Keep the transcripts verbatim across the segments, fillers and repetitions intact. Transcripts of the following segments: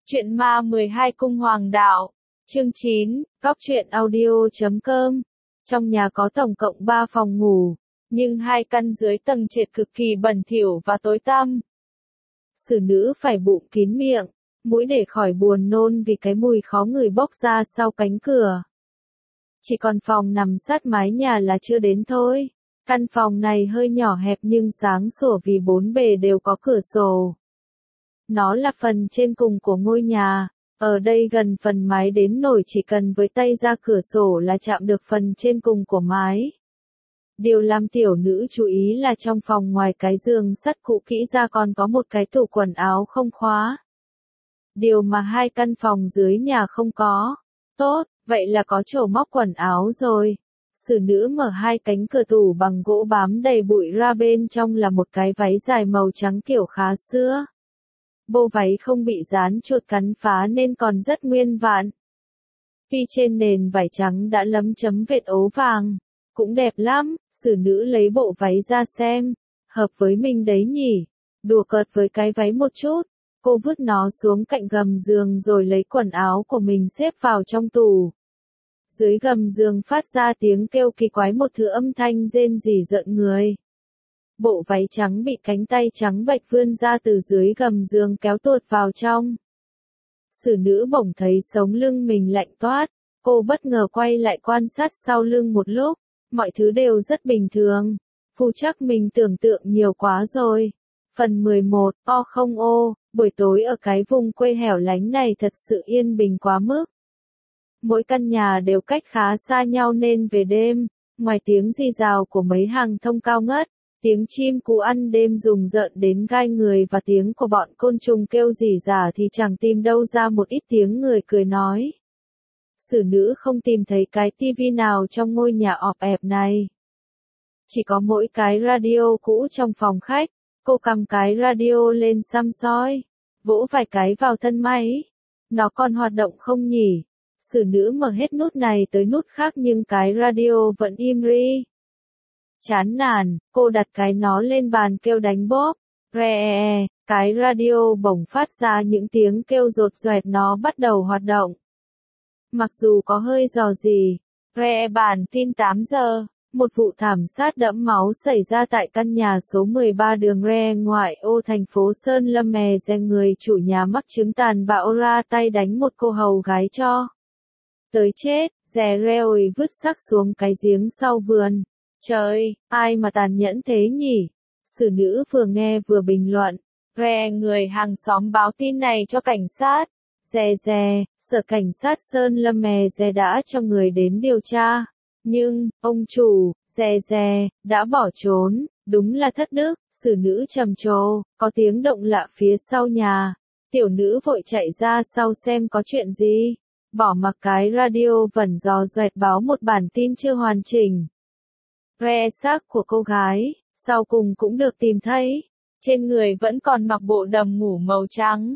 Truyện ma mười hai cung hoàng đạo. Chương chín, Cóc truyện audio chấm com. Trong nhà có tổng cộng ba phòng ngủ, nhưng hai căn dưới tầng trệt cực kỳ bẩn thỉu và tối tăm. Xử nữ phải bụng kín miệng, mũi để khỏi buồn nôn vì cái mùi khó ngửi bốc ra sau cánh cửa. Chỉ còn phòng nằm sát mái nhà là chưa đến thôi. Căn phòng này hơi nhỏ hẹp nhưng sáng sủa vì bốn bề đều có cửa sổ. Nó là phần trên cùng của ngôi nhà, ở đây gần phần mái đến nổi chỉ cần với tay ra cửa sổ là chạm được phần trên cùng của mái. Điều làm tiểu nữ chú ý là trong phòng ngoài cái giường sắt cũ kỹ ra còn có một cái tủ quần áo không khóa. Điều mà hai căn phòng dưới nhà không có. Tốt, vậy là có chỗ móc quần áo rồi. Xử nữ mở hai cánh cửa tủ bằng gỗ bám đầy bụi ra, bên trong là một cái váy dài màu trắng kiểu khá xưa. Bộ váy không bị dán chuột cắn phá nên còn rất nguyên vẹn. Tuy trên nền vải trắng đã lấm chấm vệt ố vàng, cũng đẹp lắm. Xử nữ lấy bộ váy ra xem, hợp với mình đấy nhỉ. Đùa cợt với cái váy một chút, cô vứt nó xuống cạnh gầm giường rồi lấy quần áo của mình xếp vào trong tủ. Dưới gầm giường phát ra tiếng kêu kỳ quái, một thứ âm thanh rên rỉ rợn người. Bộ váy trắng bị cánh tay trắng bệch vươn ra từ dưới gầm giường kéo tuột vào trong. Xử nữ bỗng thấy sống lưng mình lạnh toát, cô bất ngờ quay lại quan sát sau lưng một lúc, mọi thứ đều rất bình thường. Phu chắc mình tưởng tượng nhiều quá rồi. Phần mười một, o không ô, buổi tối ở cái vùng quê hẻo lánh này thật sự yên bình quá mức. Mỗi căn nhà đều cách khá xa nhau nên về đêm, ngoài tiếng rì rào của mấy hàng thông cao ngất, tiếng chim cú ăn đêm rùng rợn đến gai người và tiếng của bọn côn trùng kêu rỉ rả thì chẳng tìm đâu ra một ít tiếng người cười nói. Xử nữ không tìm thấy cái tivi nào trong ngôi nhà ọp ẹp này. Chỉ có mỗi cái radio cũ trong phòng khách. Cô cầm cái radio lên xăm soi, vỗ vài cái vào thân máy. Nó còn hoạt động không nhỉ? Xử nữ mở hết nút này tới nút khác nhưng cái radio vẫn im ri. Chán nản, cô đặt cái nó lên bàn kêu đánh bóp. Re, cái radio bỗng phát ra những tiếng kêu rột rẹt, nó bắt đầu hoạt động. Mặc dù có hơi rò rỉ. Re, bản tin tám giờ. Một vụ thảm sát đẫm máu xảy ra tại căn nhà số mười ba đường Re, ngoại ô thành phố Sơn Lâm Mè Dè. Người chủ nhà mắc chứng tàn bạo ra tay đánh một cô hầu gái cho tới chết. Dè Reoi vứt xác xuống cái giếng sau vườn. Trời, ai mà tàn nhẫn thế nhỉ? Xử nữ vừa nghe vừa bình luận. Re, người hàng xóm báo tin này cho cảnh sát. Dè dè, sở cảnh sát Sơn Lâm Mè Dè đã cho người đến điều tra. Nhưng, ông chủ, dè dè, đã bỏ trốn, đúng là thất đức. Xử nữ trầm trồ, có tiếng động lạ phía sau nhà. Tiểu nữ vội chạy ra sau xem có chuyện gì. Bỏ mặc cái radio vẩn dò doẹt báo một bản tin chưa hoàn chỉnh. Re, xác của cô gái, sau cùng cũng được tìm thấy. Trên người vẫn còn mặc bộ đầm ngủ màu trắng.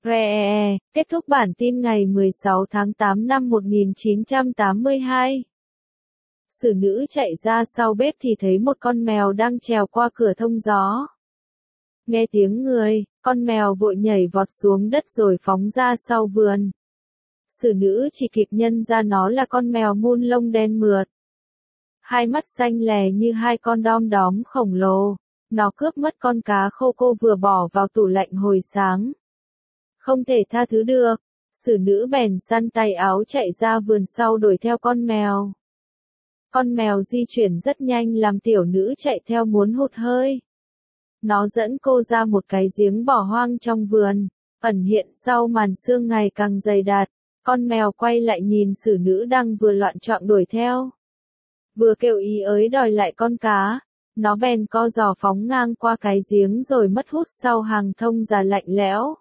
Re, kết thúc bản tin ngày mười sáu tháng tám năm một nghìn chín trăm tám mươi hai. Xử nữ chạy ra sau bếp thì thấy một con mèo đang trèo qua cửa thông gió. Nghe tiếng người, con mèo vội nhảy vọt xuống đất rồi phóng ra sau vườn. Xử nữ chỉ kịp nhận ra nó là con mèo mun lông đen mượt. Hai mắt xanh lè như hai con đom đóm khổng lồ. Nó cướp mất con cá khô cô vừa bỏ vào tủ lạnh hồi sáng. Không thể tha thứ được. Xử nữ bèn săn tay áo chạy ra vườn sau đuổi theo con mèo. Con mèo di chuyển rất nhanh làm tiểu nữ chạy theo muốn hụt hơi. Nó dẫn cô ra một cái giếng bỏ hoang trong vườn, ẩn hiện sau màn sương ngày càng dày đặc. Con mèo quay lại nhìn xử nữ đang vừa loạn choạng đuổi theo. Vừa kêu ý ới đòi lại con cá, nó bèn co giò phóng ngang qua cái giếng rồi mất hút sau hàng thông già lạnh lẽo.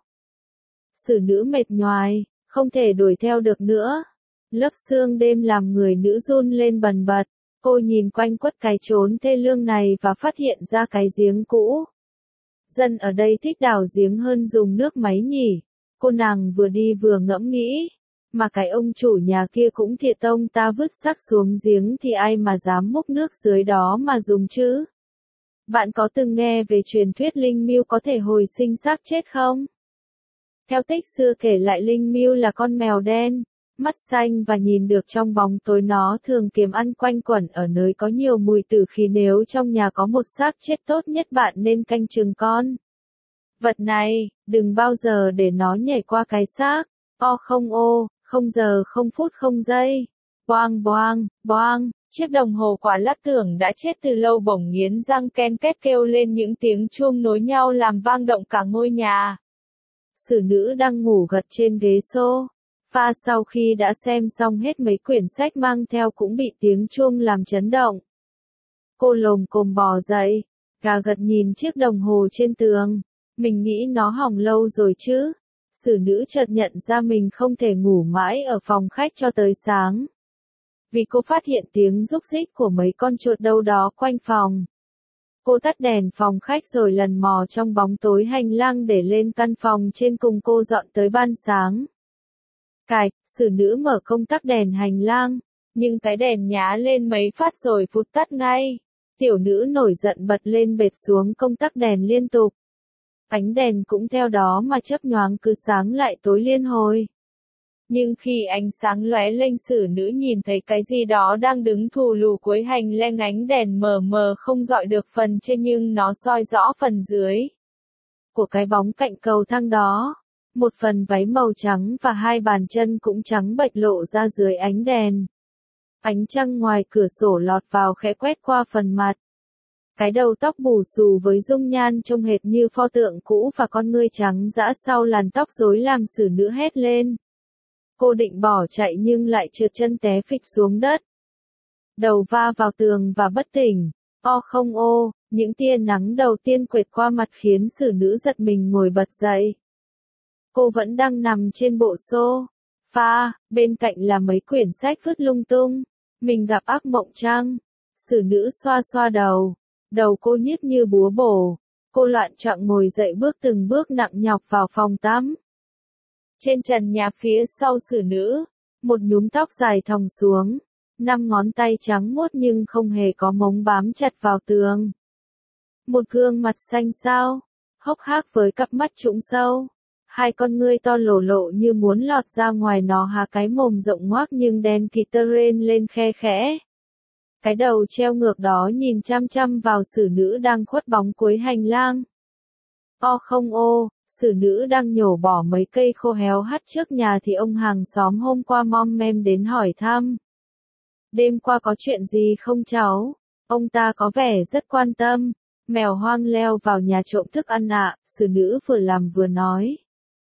Xử nữ mệt nhoài, không thể đuổi theo được nữa. Lớp sương đêm làm người nữ run lên bần bật. Cô nhìn quanh quất cái chốn thê lương này và phát hiện ra cái giếng cũ. Dân ở đây thích đào giếng hơn dùng nước máy nhỉ. Cô nàng vừa đi vừa ngẫm nghĩ. Mà cái ông chủ nhà kia cũng thiệt ông ta vứt xác xuống giếng thì ai mà dám múc nước dưới đó mà dùng chứ? Bạn có từng nghe về truyền thuyết linh miêu có thể hồi sinh xác chết không? Theo tích xưa kể lại Linh Miêu là con mèo đen, mắt xanh và nhìn được trong bóng tối, nó thường kiếm ăn quanh quẩn ở nơi có nhiều mùi tử khí. Nếu trong nhà có một xác chết, tốt nhất bạn nên canh chừng con vật này, đừng bao giờ để nó nhảy qua cái xác. O không ô, không giờ không phút không giây. Boang boang, boang, chiếc đồng hồ quả lắc tưởng đã chết từ lâu bỗng nghiến răng ken két kêu lên những tiếng chuông nối nhau làm vang động cả ngôi nhà. Xử nữ đang ngủ gật trên ghế sofa sau khi đã xem xong hết mấy quyển sách mang theo cũng bị tiếng chuông làm chấn động. Cô lồm cồm bò dậy, gà gật nhìn chiếc đồng hồ trên tường. Mình nghĩ nó hỏng lâu rồi chứ. Xử nữ chợt nhận ra mình không thể ngủ mãi ở phòng khách cho tới sáng. Vì cô phát hiện tiếng rúc rích của mấy con chuột đâu đó quanh phòng. Cô tắt đèn phòng khách rồi lần mò trong bóng tối hành lang để lên căn phòng trên cùng cô dọn tới ban sáng. Cài, xử nữ mở công tắc đèn hành lang, nhưng cái đèn nhá lên mấy phát rồi vụt tắt ngay. Tiểu nữ nổi giận bật lên bệt xuống công tắc đèn liên tục. Ánh đèn cũng theo đó mà chớp nhoáng cứ sáng lại tối liên hồi. Nhưng khi ánh sáng lóe lên, xử nữ nhìn thấy cái gì đó đang đứng thù lù cuối hành lang. Ánh đèn mờ mờ không rọi được phần trên nhưng nó soi rõ phần dưới của cái bóng cạnh cầu thang đó. Một phần váy màu trắng và hai bàn chân cũng trắng bệch lộ ra dưới ánh đèn. Ánh trăng ngoài cửa sổ lọt vào khẽ quét qua phần mặt. Cái đầu tóc bù xù với dung nhan trông hệt như pho tượng cũ và con ngươi trắng dã sau làn tóc rối làm xử nữ hét lên. Cô định bỏ chạy nhưng lại trượt chân té phịch xuống đất. Đầu va vào tường và bất tỉnh. O không ô, những tia nắng đầu tiên quệt qua mặt khiến xử nữ giật mình ngồi bật dậy. Cô vẫn đang nằm trên bộ sofa, bên cạnh là mấy quyển sách vứt lung tung. Mình gặp ác mộng chăng? Xử nữ xoa xoa đầu. Đầu cô nhức như búa bổ. Cô loạn choạng ngồi dậy, bước từng bước nặng nhọc vào phòng tắm. Trên trần nhà phía sau xử nữ, một nhúm tóc dài thòng xuống. Năm ngón tay trắng muốt nhưng không hề có móng bám chặt vào tường. Một gương mặt xanh xao, hốc hác với cặp mắt trũng sâu. Hai con ngươi to lổ lộ như muốn lọt ra ngoài, nó há cái mồm rộng ngoác nhưng đen kịt tơ rên lên khe khẽ. Cái đầu treo ngược đó nhìn chăm chăm vào xử nữ đang khuất bóng cuối hành lang. O không ô, xử nữ đang nhổ bỏ mấy cây khô héo hắt trước nhà thì ông hàng xóm hôm qua mom mem đến hỏi thăm. Đêm qua có chuyện gì không cháu? Ông ta có vẻ rất quan tâm. Mèo hoang leo vào nhà trộm thức ăn ạ, xử nữ vừa làm vừa nói.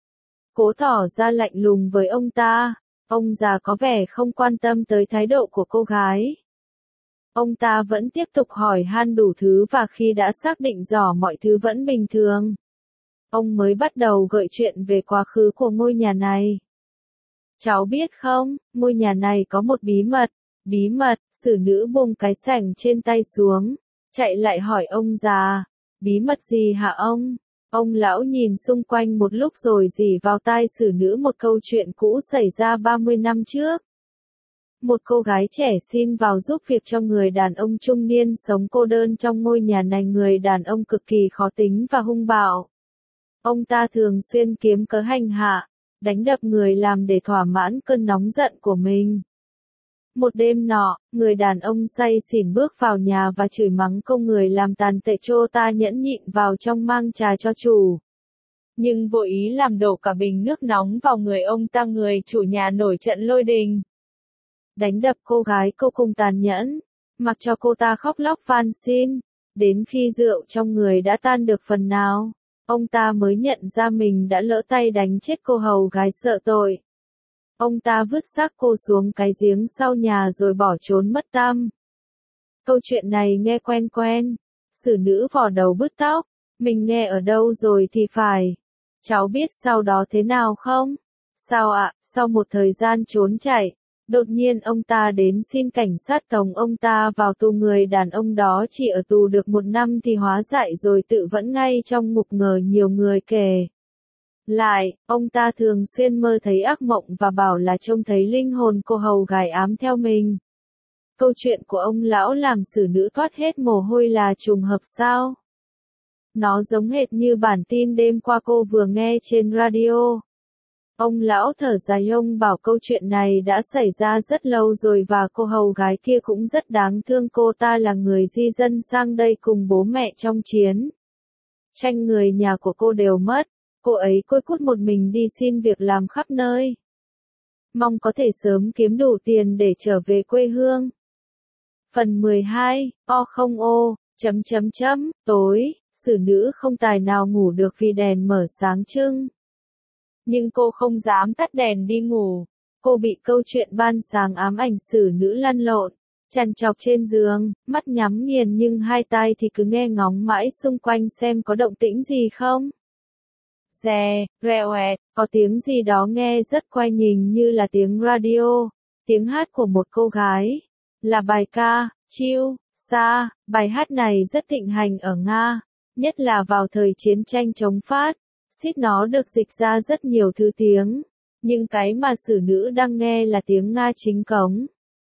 Cố tỏ ra lạnh lùng với ông ta. Ông già có vẻ không quan tâm tới thái độ của cô gái. Ông ta vẫn tiếp tục hỏi han đủ thứ và khi đã xác định rõ mọi thứ vẫn bình thường, ông mới bắt đầu gợi chuyện về quá khứ của ngôi nhà này. Cháu biết không, ngôi nhà này có một bí mật. Bí mật, xử nữ buông cái sành trên tay xuống, chạy lại hỏi ông già. Bí mật gì hả ông? Ông lão nhìn xung quanh một lúc rồi rỉ vào tai xử nữ một câu chuyện cũ xảy ra ba mươi năm trước. Một cô gái trẻ xin vào giúp việc cho người đàn ông trung niên sống cô đơn trong ngôi nhà này. Người đàn ông cực kỳ khó tính và hung bạo. Ông ta thường xuyên kiếm cớ hành hạ, đánh đập người làm để thỏa mãn cơn nóng giận của mình. Một đêm nọ, người đàn ông say xỉn bước vào nhà và chửi mắng công người làm tàn tệ. Chô ta nhẫn nhịn vào trong mang trà cho chủ, nhưng vô ý làm đổ cả bình nước nóng vào người ông ta. Người chủ nhà nổi trận lôi đình, đánh đập cô gái cô cùng tàn nhẫn, mặc cho cô ta khóc lóc van xin. Đến khi rượu trong người đã tan được phần nào, ông ta mới nhận ra mình đã lỡ tay đánh chết cô hầu gái sợ tội. Ông ta vứt xác cô xuống cái giếng sau nhà rồi bỏ trốn mất tăm. Câu chuyện này nghe quen quen. Xử nữ vò đầu bứt tóc. Mình nghe ở đâu rồi thì phải. Cháu biết sau đó thế nào không? Sao ạ? Sau một thời gian trốn chạy, đột nhiên ông ta đến xin cảnh sát tống ông ta vào tù. Người đàn ông đó chỉ ở tù được một năm thì hóa dại rồi tự vẫn ngay trong ngục. Ngờ nhiều người kể lại, ông ta thường xuyên mơ thấy ác mộng và bảo là trông thấy linh hồn cô hầu gái ám theo mình. Câu chuyện của ông lão làm xử nữ thoát hết mồ hôi. Là trùng hợp sao? Nó giống hệt như bản tin đêm qua cô vừa nghe trên radio. Ông lão thở dài, ông bảo câu chuyện này đã xảy ra rất lâu rồi và cô hầu gái kia cũng rất đáng thương, cô ta là người di dân sang đây cùng bố mẹ trong chiến tranh, người nhà của cô đều mất, cô ấy côi cút một mình đi xin việc làm khắp nơi, mong có thể sớm kiếm đủ tiền để trở về quê hương. Phần mười hai, o không ô, chấm chấm chấm, tối, xử nữ không tài nào ngủ được vì đèn mở sáng trưng. Nhưng cô không dám tắt đèn đi ngủ, cô bị câu chuyện ban sáng ám ảnh, xử nữ lăn lộn, trằn trọc trên giường, mắt nhắm nghiền nhưng hai tai thì cứ nghe ngóng mãi xung quanh xem có động tĩnh gì không. Rè, rèo ẹt, có tiếng gì đó nghe rất quay nhìn như là tiếng radio, tiếng hát của một cô gái, là bài ca, Chill, Sa, bài hát này rất thịnh hành ở Nga, nhất là vào thời chiến tranh chống Pháp. Xít nó được dịch ra rất nhiều thứ tiếng, nhưng cái mà xử nữ đang nghe là tiếng Nga chính cống.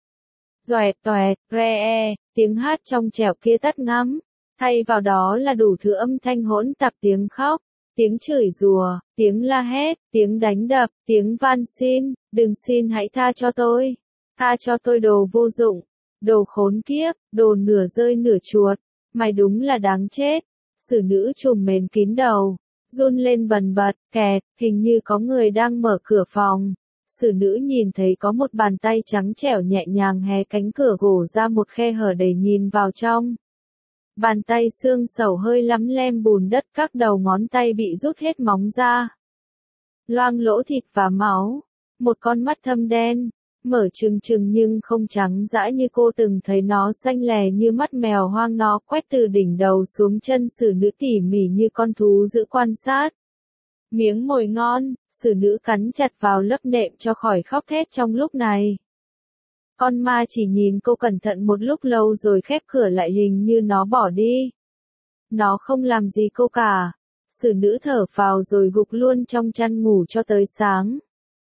Doẹt toẹt, re e, tiếng hát trong trẻo kia tắt ngắm, thay vào đó là đủ thứ âm thanh hỗn tạp, tiếng khóc, tiếng chửi rủa, tiếng la hét, tiếng đánh đập, tiếng van xin, đừng, xin hãy tha cho tôi, tha cho tôi đồ vô dụng, đồ khốn kiếp, đồ nửa rơi nửa chuột, mày đúng là đáng chết. Xử nữ trùm mền kín đầu, run lên bần bật, kẹt, hình như có người đang mở cửa phòng. Xử nữ nhìn thấy có một bàn tay trắng trẻo nhẹ nhàng hé cánh cửa gỗ ra một khe hở để nhìn vào trong. Bàn tay xương sẩu hơi lắm lem bùn đất, các đầu ngón tay bị rút hết móng ra. Loang lỗ thịt và máu. Một con mắt thâm đen, mở trừng trừng nhưng không trắng dã như cô từng thấy nó, xanh lè như mắt mèo hoang, nó quét từ đỉnh đầu xuống chân xử nữ tỉ mỉ như con thú giữ quan sát. Miếng mồi ngon, xử nữ cắn chặt vào lớp nệm cho khỏi khóc thét trong lúc này. Con ma chỉ nhìn cô cẩn thận một lúc lâu rồi khép cửa lại, hình như nó bỏ đi. Nó không làm gì cô cả. Xử nữ thở phào rồi gục luôn trong chăn ngủ cho tới sáng.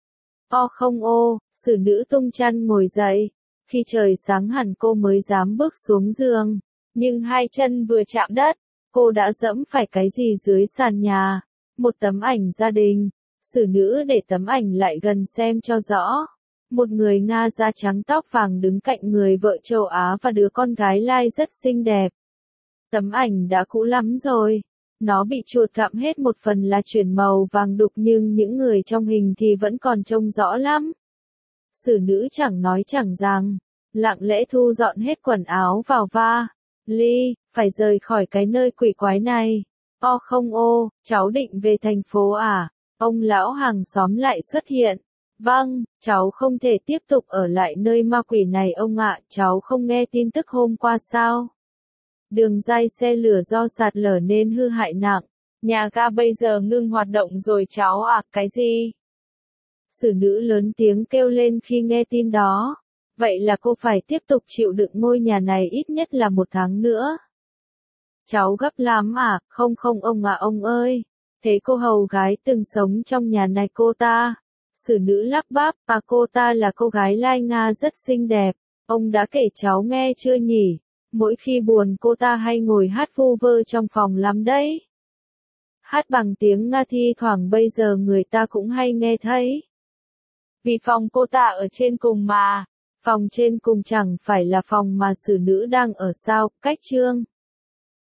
O không ô, xử nữ tung chăn ngồi dậy. Khi trời sáng hẳn cô mới dám bước xuống giường. Nhưng hai chân vừa chạm đất, cô đã dẫm phải cái gì dưới sàn nhà. Một tấm ảnh gia đình. Xử nữ để tấm ảnh lại gần xem cho rõ. Một người Nga da trắng tóc vàng đứng cạnh người vợ châu Á và đứa con gái lai rất xinh đẹp. Tấm ảnh đã cũ lắm rồi. Nó bị chuột cạm hết, một phần là chuyển màu vàng đục nhưng những người trong hình thì vẫn còn trông rõ lắm. Xử nữ chẳng nói chẳng rằng, lặng lẽ thu dọn hết quần áo vào va li, phải rời khỏi cái nơi quỷ quái này. O không ô, cháu định về thành phố à? Ông lão hàng xóm lại xuất hiện. Vâng, cháu không thể tiếp tục ở lại nơi ma quỷ này ông ạ, cháu không nghe tin tức hôm qua sao? Đường ray xe lửa do sạt lở nên hư hại nặng. Nhà ga bây giờ ngưng hoạt động rồi cháu ạ. À, cái gì? Xử nữ lớn tiếng kêu lên khi nghe tin đó. Vậy là cô phải tiếp tục chịu đựng ngôi nhà này ít nhất là một tháng nữa. Cháu gấp lắm à? Không không ông ạ, à, ông ơi. Thế cô hầu gái từng sống trong nhà này cô ta. Xử nữ lắp bắp, à cô ta là cô gái lai Nga rất xinh đẹp. Ông đã kể cháu nghe chưa nhỉ? Mỗi khi buồn cô ta hay ngồi hát vu vơ trong phòng lắm đấy. Hát bằng tiếng Nga thi thoảng bây giờ người ta cũng hay nghe thấy. Vì phòng cô ta ở trên cùng mà. Phòng trên cùng chẳng phải là phòng mà xử nữ đang ở sao? Cách chương